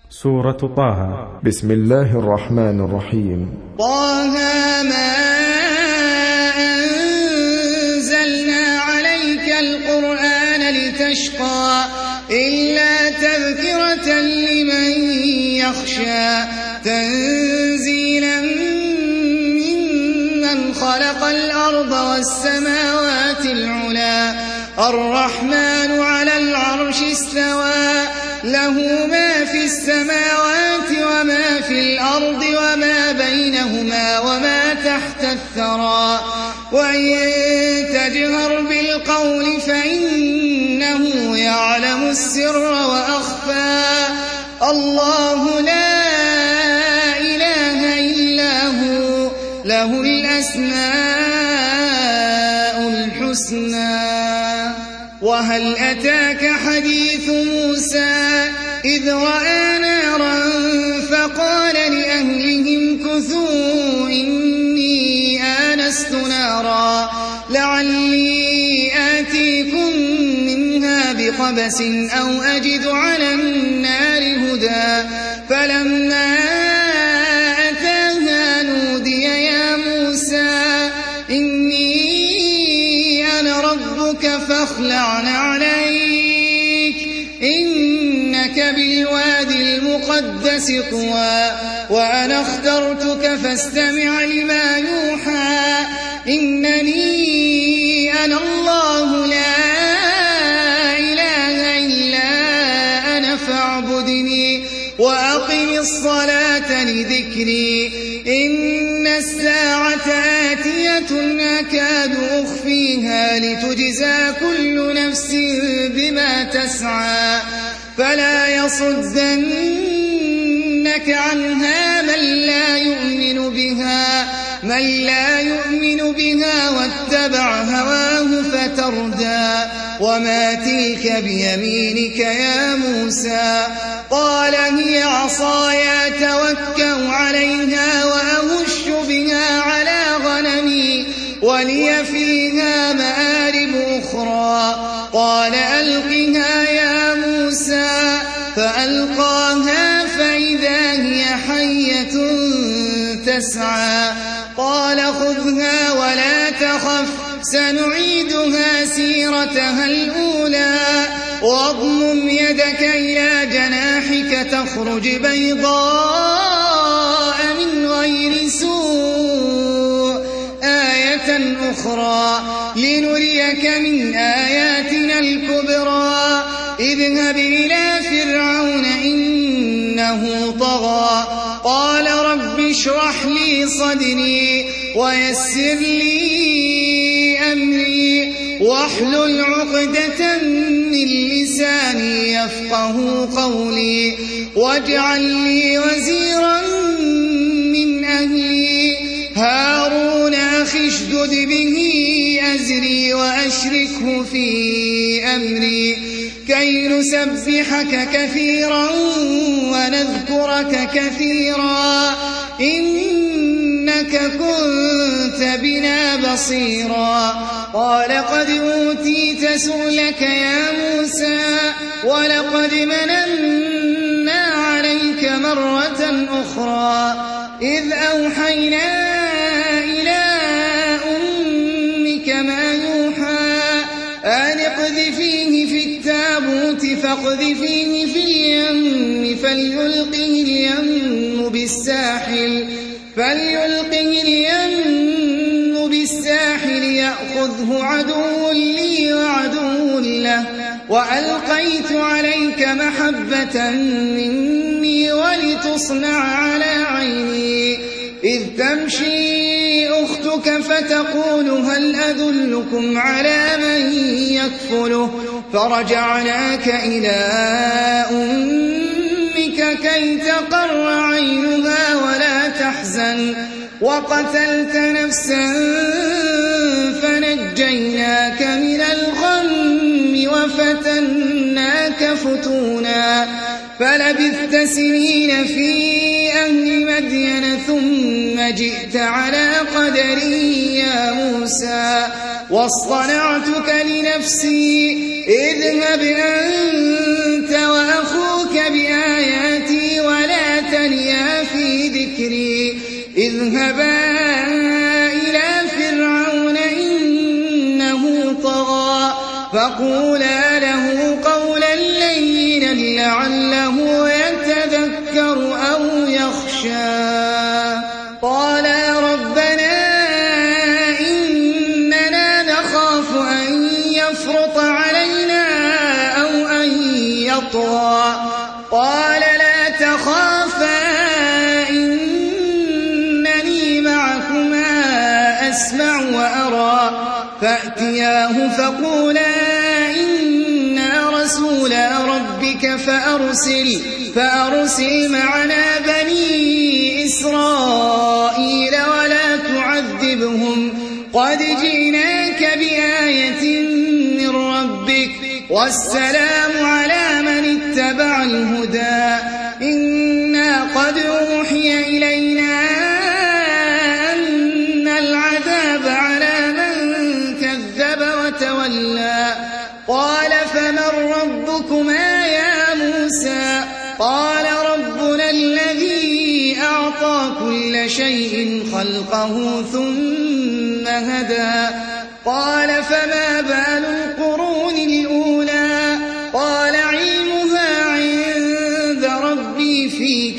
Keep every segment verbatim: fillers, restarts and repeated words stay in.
سورة طه. بسم الله الرحمن الرحيم. طه ما أنزلنا عليك القرآن لتشقى إلا تذكرة لمن يخشى تنزيلا ممن خلق الأرض والسماوات العلى الرحمن على العرش استوى له ما في السماوات وما في الأرض وما بينهما وما تحت الثرى وإن تجهر بالقول فإنه يعلم السر وأخفى الله لا إله إلا هو له الأسماء الحسنى. وهل أتاك حديث موسى إذ رأى نارا فقال لأهلهم كثوا إني آنست نارا لعلي آتيكم منها بقبس أو أجد على النار هدى فلما أتاها نودي يا موسى إني أنا ربك فاخلع نعليك إنك بالوادي المقدس طوى وأنا اخترتك فاستمع لما يوحى إنني أنا الله لا إله إلا أنا فاعبدني وأقم الصلاة لذكري إن الساعة آتية أكاد أخفيها لتجزى كل نفس بما تسعى فلا يصدنك عنها من لا يؤمن بها من لا يؤمن بها واتبع هواه فتردى وما تلك بيمينك يا موسى قال هي عصاي أتوكأ عليها وأهش بها على غنمي ولي فيها مآرب أخرى قال ألقها يا موسى فألقاها فإذا هي حية تسعى قال خذها ولا تخف سنعيدها سيرتها الأولى واضمم يدك إلى جناحك تخرج بيضاء من غير سوء آية أخرى لنريك من آياتنا الكبرى اذهب إلى فرعون إنه طغى قال رب اشرح لي صدري ويسر لي أمري واحلل عقدة من لساني يفقه قولي واجعل لي وزيرا من أهلي هارون أخي اشدد به أزري وأشركه في أمري كي نسبحك كثيرا ونذكرك كثيرا إنك كنت بنا بصيرا قال قد أوتيت سؤلك يا موسى ولقد مننا عليك مرة أخرى إذ أوحينا إلى أمك ما يوحى أن اقذفيه في التابوت فاقذفيه في اليم فليلقه اليم بالساحل فليلقه اليم بالساحل يأخذه عدو لي وعدو له وألقيت عليك محبة مني ولتصنع على عيني إذ تمشي أختك فتقول هل أدلكم على من يكفله فرجعناك إلى أمك كي تقر عينها ولا تحزن وقتلت نفسا فنجيناك من الغم وفتناك فتونا فلبثت سنين في أهل مدين ثم جئت على قدري يا موسى واصطنعتك لنفسي اذهب أنت وأخوك بآياتي ذكري اذهبا إلى فرعون إنه طغى فقولا له قولا لينا لعله يتذكر أو يخشى قالا ربنا إننا نخاف أن يفرط علينا أو أن يطغى قال لا تخافا إنني معكما أسمع وأرى فأتياه فقولا إنا رسولا ربك فأرسل, فأرسل معنا بني إسرائيل ولا تعذبهم قد جئناك بآية من ربك والسلام على من اتبع الهدى إنا قد أوحي إلينا أن العذاب على من كذب وتولى قال فمن ربكما يا موسى قال ربنا الذي أعطى كل شيء خلقه ثم هدى قال فما بال القرون الأولى قال علمها عند ربي في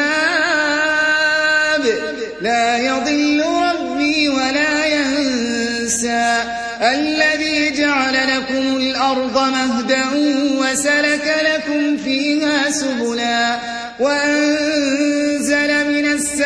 كتاب لا يضل ربي ولا ينسى الذي جعل لكم الأرض مهدا وسلك لكم فيها سبلا وأنزل من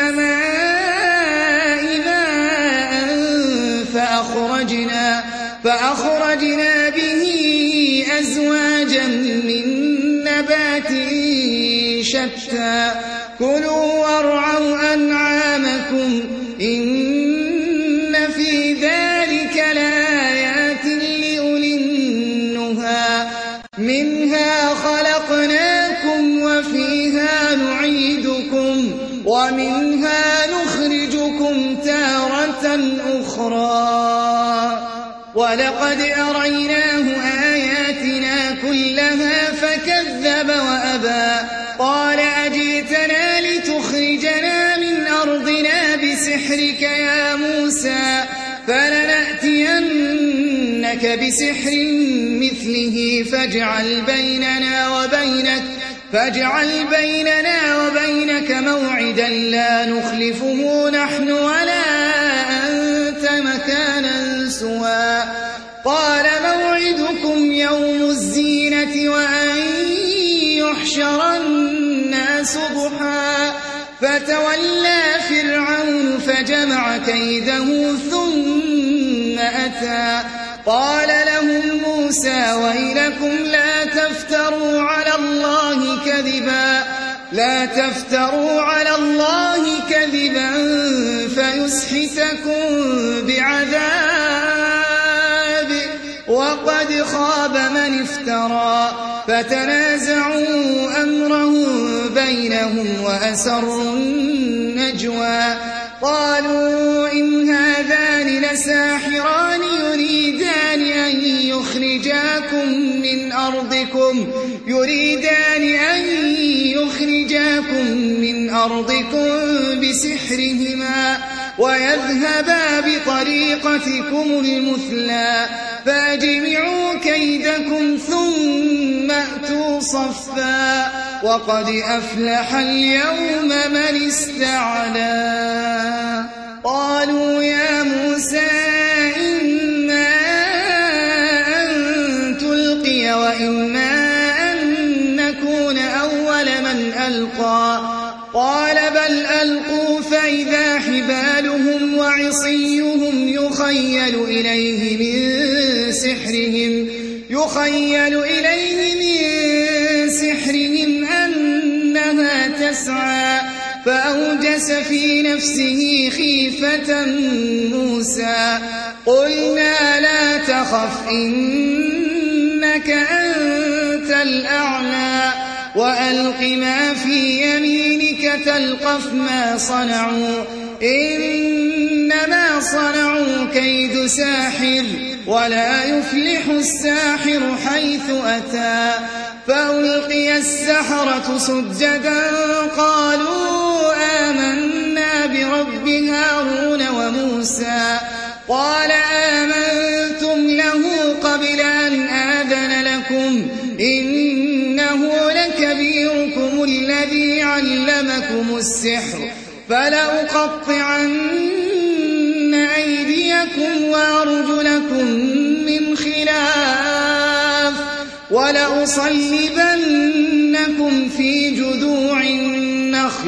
السماء ماء فأخرجنا, فأخرجنا به أزواجا من نبات شتى كلوا وارعوا أنعامكم إن في ذلك لآيات لأولي النهى منها خلقناكم وفيها نعيدكم ومنها نخرجكم تارة أخرى ولقد أريناه آياتنا كلها فكذب وأبى قال أجئتنا لتخرجنا من أرضنا بسحرك يا موسى فلنأتينك بسحر مثله فاجعل بيننا وبينك فاجعل بيننا وبينك موعدا لا نخلفه نحن ولا أنت مكانا سوى قال موعدكم يوم الزينة وأن يحشر الناس ضحى فتولى فرعون فجمع كيده ثم أتى قال لهم موسى ويلكم لا تفتروا على الله كذبا لا تفتروا على الله كذبا فيسحتكم بعذاب وقد خاب من افترى فتنازعوا أمرهم بينهم وأسروا النجوى قالوا إن هذان لساحران يريدان أن يخرجاكم من أرضكم يريدان أن يخرجاكم من أرضكم بسحرهما ويذهبا بطريقتكم المثلى فاجمعوا كيدكم ثم أتوا صفا وقد أفلح اليوم من استعلى قالوا يا موسى إما أن تلقي وإما أن نكون أول من ألقى قال بل ألقوا فإذا حبالهم وعصيهم يخيل إليه من سحرهم يخيل إليه من سحرهم أنها تسعى فأوجس في نفسه خيفة موسى قلنا لا تخف إنك أنت الأعلى وألق ما في يمينك تلقف ما صنعوا إنما صنعوا كيد ساحر ولا يفلح الساحر حيث أتى فألقي السحرة سجدا قالوا آمنا موسى قال آمنتم له قبل أن آذن لكم إنه لكبيركم الذي علمكم السحر فلأقطعن أيديكم وأرجلكم من خلاف ولأصلبنكم في جذوع النخل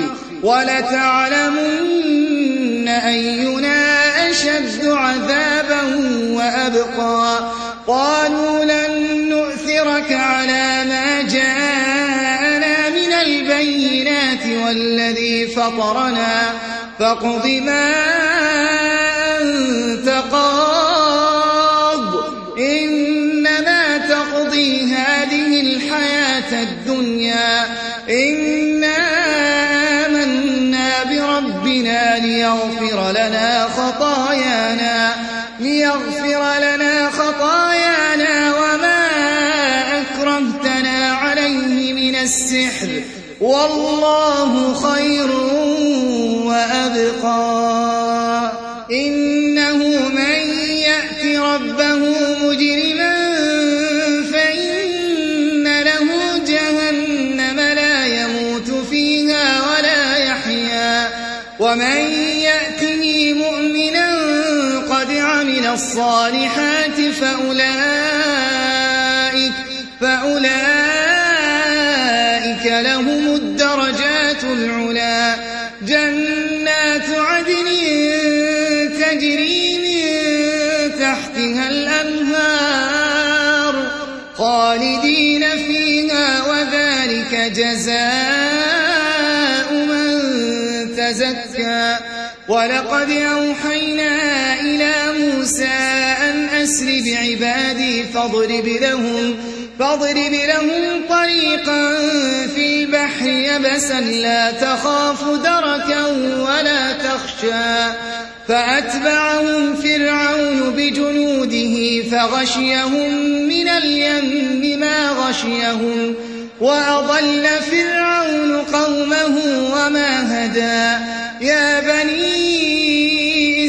ولتعلمن أينا أشد عذابا وأبقى قالوا لن نؤثرك على ما جاءنا من البينات والذي فطرنا فاقض ما أنت قاض إنما تقضي هذه الحياة الدنيا إنا آمنا بربنا ليغفر لنا خطايانا ليغفر لنا خطايانا وما أكرهتنا عليه من السحر والله خير وأبقى إنه من يأت ربه مجرما فإن له جهنم لا يموت فيها ولا يحيا ومن يأته مؤمنا قد عمل الصالحات فأولئك فأولئك لهم الدرجات العلا جنات عدن تجري من تحتها الأنهار خالدين فيها وذلك جزاء من تزكى ولقد أوحينا إلى موسى أن أسر بعبادي فاضرب لهم فاضرب لهم طريقا في البحر يبسا لا تخاف دركا ولا تخشى فأتبعهم فرعون بجنوده فغشيهم من اليم ما غشيهم وأضل فرعون قومه وما هدى يا بني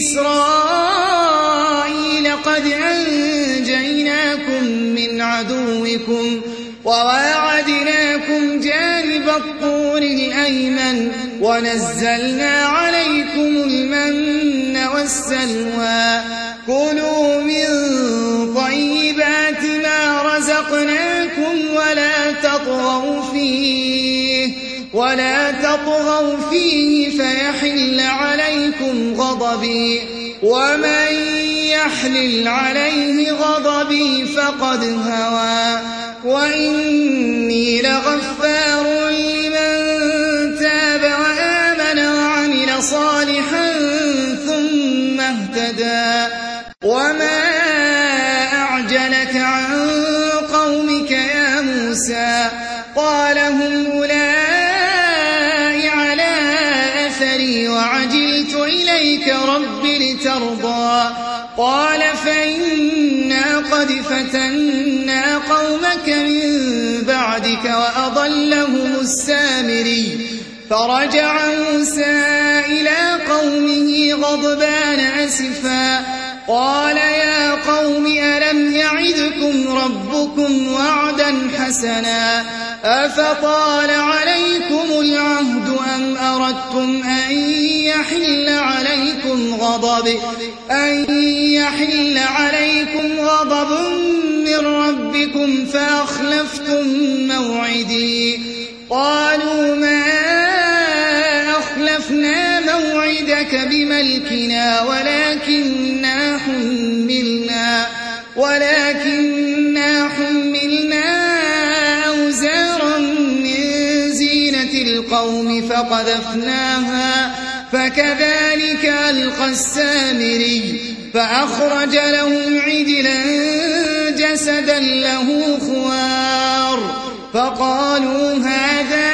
إسرائيل قد أنجيناكم من عدوكم وواعدناكم جانب الطور الأيمن ونزلنا عليكم المن والسلوى كلوا من طيبات ما رزقناكم ولا تطغوا فيه ولا تطغوا فيه فيحل عليكم غضبي ومن يحلل عليه غضبي فقد هوى وإني لغفار لمن تاب وآمن وعمل صالحا ثم اهتدى وما أعجلك عن قومك يا موسى قال هم أولئك على أثري وعجلت إليك رب لترضى قال فإنا قد فتنا قومك من بعدك وأضلهم السامري فرجع موسى إلى قومه غضبان أسفا قال يا قوم ألم يعدكم ربكم وعدا حسنا أفطال عليكم العهد أم أردتم أن يحل عليكم غضب أن يحل عليكم غضب من ربكم فأخلفتم موعدي قالوا ما أخلفنا موعدك بملكنا ولكننا حملنا ولكننا حملنا أوزارا من زينة القوم فقذفناها فكذلك ألقى السامري فأخرج لهم عجلا جسدا له خوار فقالوا هذا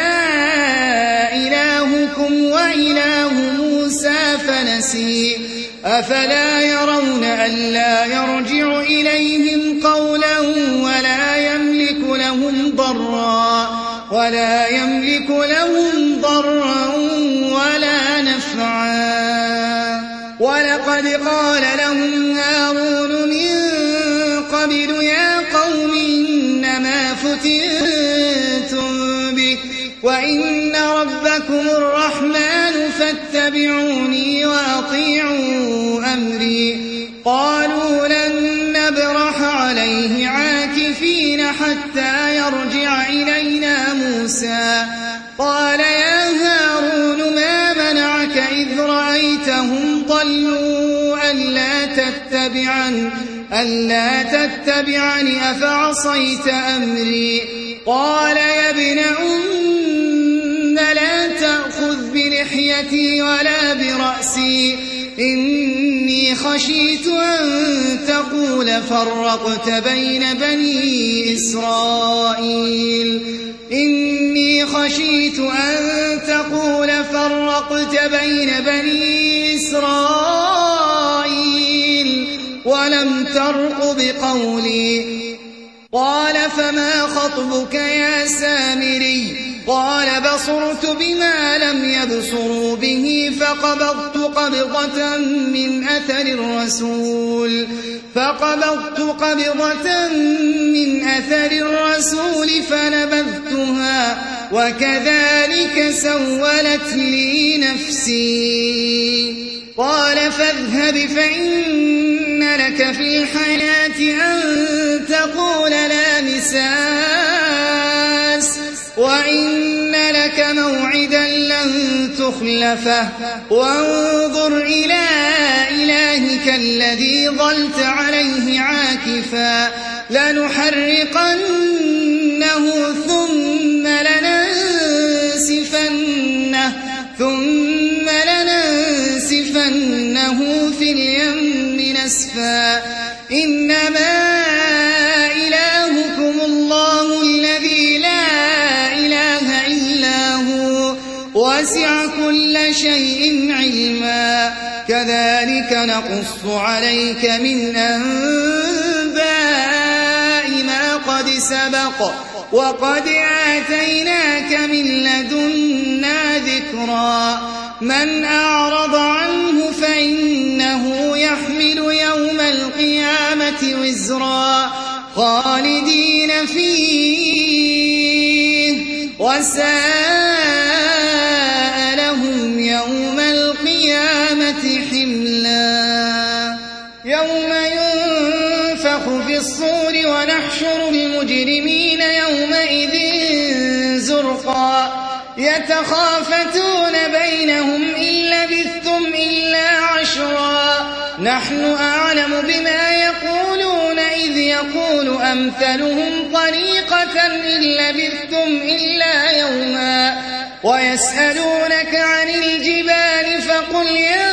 إلهكم وإله موسى فنسي أفلا يرون ألا يرجع إليهم قولا ولا يملك لهم ضرا ولا يملك لهم ضرا ولا نفعا ولقد ولقد قال لهم هارون من قبل يا قوم إنما فتنتم به وإن ربكم الرحمن فاتبعوني وأطيعوا أمري قالوا لن نبرح عليه عاكفين حتى يرجع إلينا موسى قال يا هارون ما منعك إذ رأيتهم ضلوا ألا تتبعني ألا تتبعني أفعصيت أمري قال يا ابن أم لا تأخذ بلحيتي ولا برأسي إني خشيت أن تقول فرقت بين بني إسرائيل إني خشيت أن تقول فرقت بين بني إسرائيل ولم ترق بقولي قال فما خطبك يا سامري قال بصرت بما لم يبصروا به فقبضت قبضة من أثر الرسول فقبضت قبضة من أثر الرسول فنبذتها وكذلك سولت لي نفسي قال فاذهب فإن لك في الحياة أن تقول لا مساس وإن لك موعدا لن تخلفه وانظر إلى إلهك الذي ظلت عليه عاكفا لنحرقنه ثم لننسفنه ثم لننسفنه في اليم نسفا إنما إلهكم الله الذي لا إله إلا هو وسع كل شيء علما كذلك نقص عليك من أنباء ما قد سبق وقد آتيناك من لدنا ذكرا من أعرض عنه فإنه يحمل يوم القيامة وزرا خالدين فيه وساء لهم يوم القيامة حملا يوم ينفخ في الصور ونحشر المجرمين يومئذ زرقا يتخافتون بينهم إن لبثتم إلا عشرا نحن أعلم بما يقولون إذ يقول أمثلهم طريقة إن لبثتم إلا يوما ويسألونك عن الجبال فقل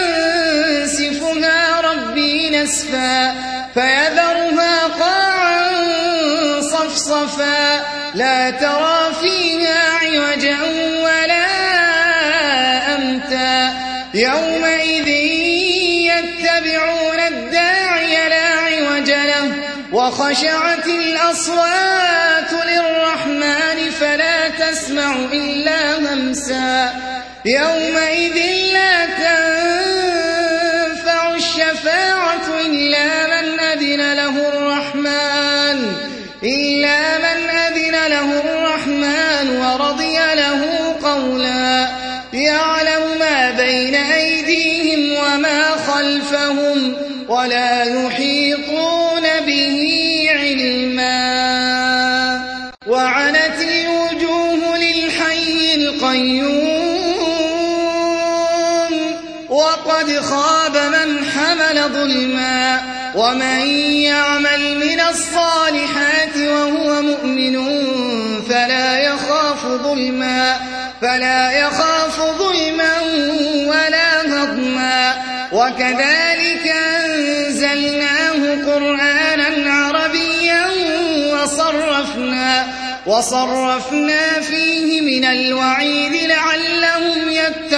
ينسفها ربي نسفا فيذرها قاعا صفصفا لا ترى فيها عوجا ولا أمتا يومئذ يتبعون الداعي لا عوج له وخشعت الأصوات للرحمن فلا تسمع إلا همسا يومئذ لا تنفع الشفاعة إلا من أذن له الرحمن إلا من أذن له الرحمن ورضي له قولا يعلم ما بين أيديهم وما خلفهم ولا يحيطون به علما وعنت الوجوه للحي القيوم وقد خاب من حمل ظلما ومن يعمل من الصالحات وهو مؤمن فلا يخاف ظلما فلا يخاف ظلما ولا هضما وكذلك أنزلناه قرآنا عربيا وصرفنا وصرفنا فيه من الوعيد لعلهم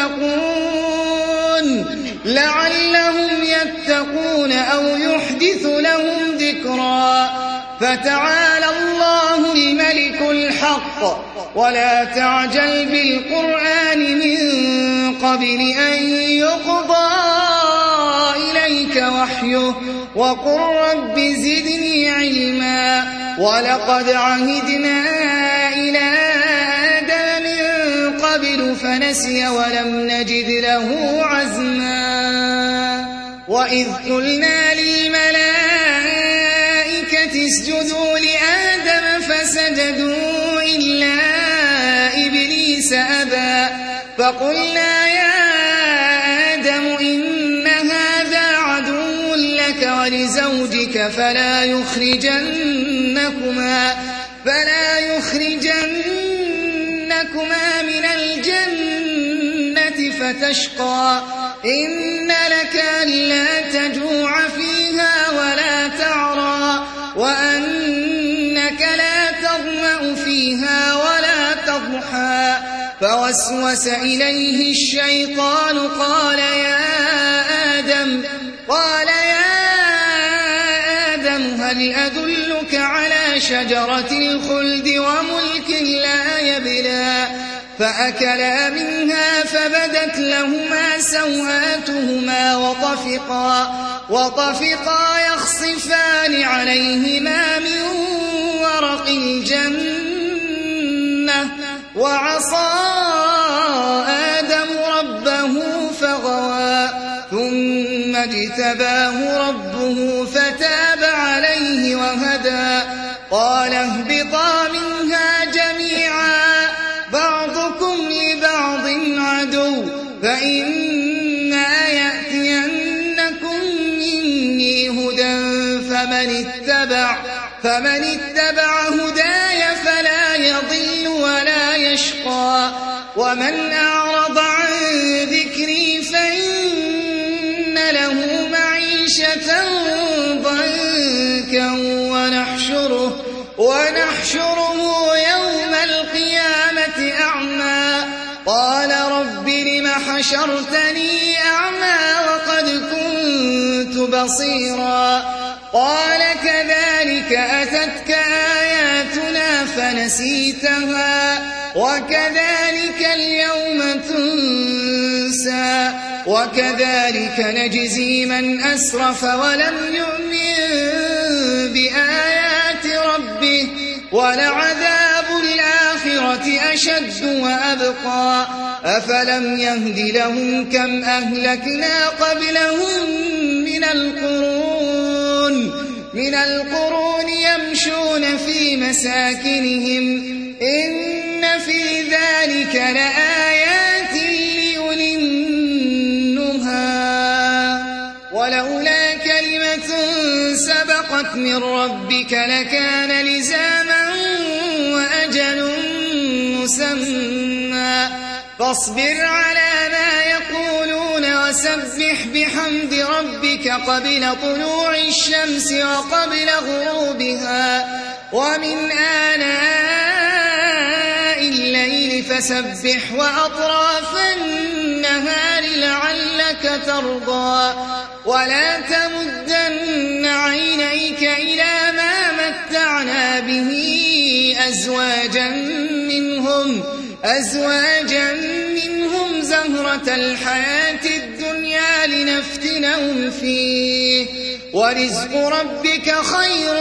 يتقون لعلهم يتقون أو يحدث لهم ذكرا فتعالى الله الملك الحق ولا تعجل بالقرآن من قبل أن يقضى إليك وحيه وقل رب زدني علما ولقد عهدنا إلى آدم من قبل فنسي ولم نجد له عزما وإذ قلنا للملائكة اسجدوا لآدم فسجدوا إلا إبليس أبى فقلنا يا آدم إن هذا عدو لك ولزوجك فلا يخرجنكما فلا يخرجنكما من الجنة فتشقى إن لك ألا تجوع فيها ولا تعرى وأنك لا تظمأ فيها ولا تضحى فوسوس إليه الشيطان قال يا آدم قال يا آدم هل أدلك على شجرة الخلد وملك لا يبلى فأكلا منها فبدت لهما سوآتهما وطفقا وطفقا يخصفان عليهما من ورق الجنة وعصى آدم ربه فغوى ثم اجتباه ربه فتاب عليه وهدى قال اهبطا منها جميعا بعضكم لبعض عدو فإما يأتينكم مني هدى فمن اتبع فمن اتبع هداي فلا يضل ولا يشقى ومن أعرض عن ذكري فإن له معيشة ضنكا ونحشره ونحشره يوم القيامة أعمى قال رب لم حشرتني أعمى وقد كنت بصيرا قال كذلك أتتك آياتنا فنسيتها وكذلك اليوم تنسى وكذلك نجزي من أسرف ولم يؤمن بآيات ربه ولعذاب الآخرة أشد وأبقى أفلم يهد لهم كم أهلكنا قبلهم من القرون من القرون يمشون في مساكنهم إن في ذلك لآيات لأولي النهى ولولا كلمة سبقت من ربك لكان لزاما وأجل مسمى فاصبر على ما يقولون وسبح بحمد ربك قبل طلوع الشمس وقبل غروبها ومن آناء الليل فسبح وأطراف النهار لعلك ترضى ولا تمدن عينيك إلى ما متعنا به أزواجا منهم أزواجا منهم زهرة الحياة الدنيا لنفتنهم فيه ورزق ربك خير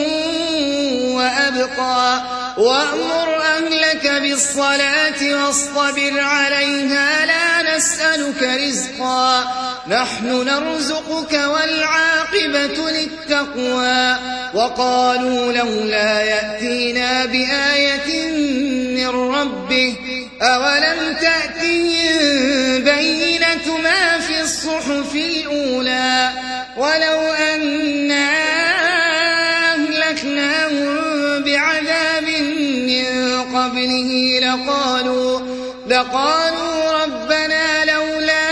وأبقى وأمر أهلك بالصلاة واصطبر عليها لا نسألك رزقا نحن نرزقك والعاقبة للتقوى وقالوا لولا يأتينا بآية من ربه أولم تأتهم بينة ما في الصحف الأولى ولو أنا أهلكناهم بعذاب من قبله لقالوا لقالوا ربنا لولا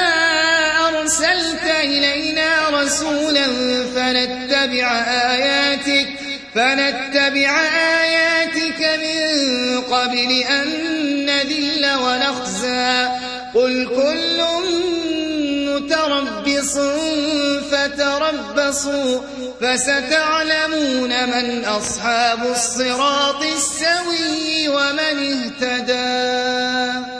أرسلت إلينا رسولا فنتبع آياتك فنتبع آياتك من قبل أن نذل ونخزى قل كل متربص فتربصوا فستعلمون من أصحاب الصراط السوي ومن اهتدى.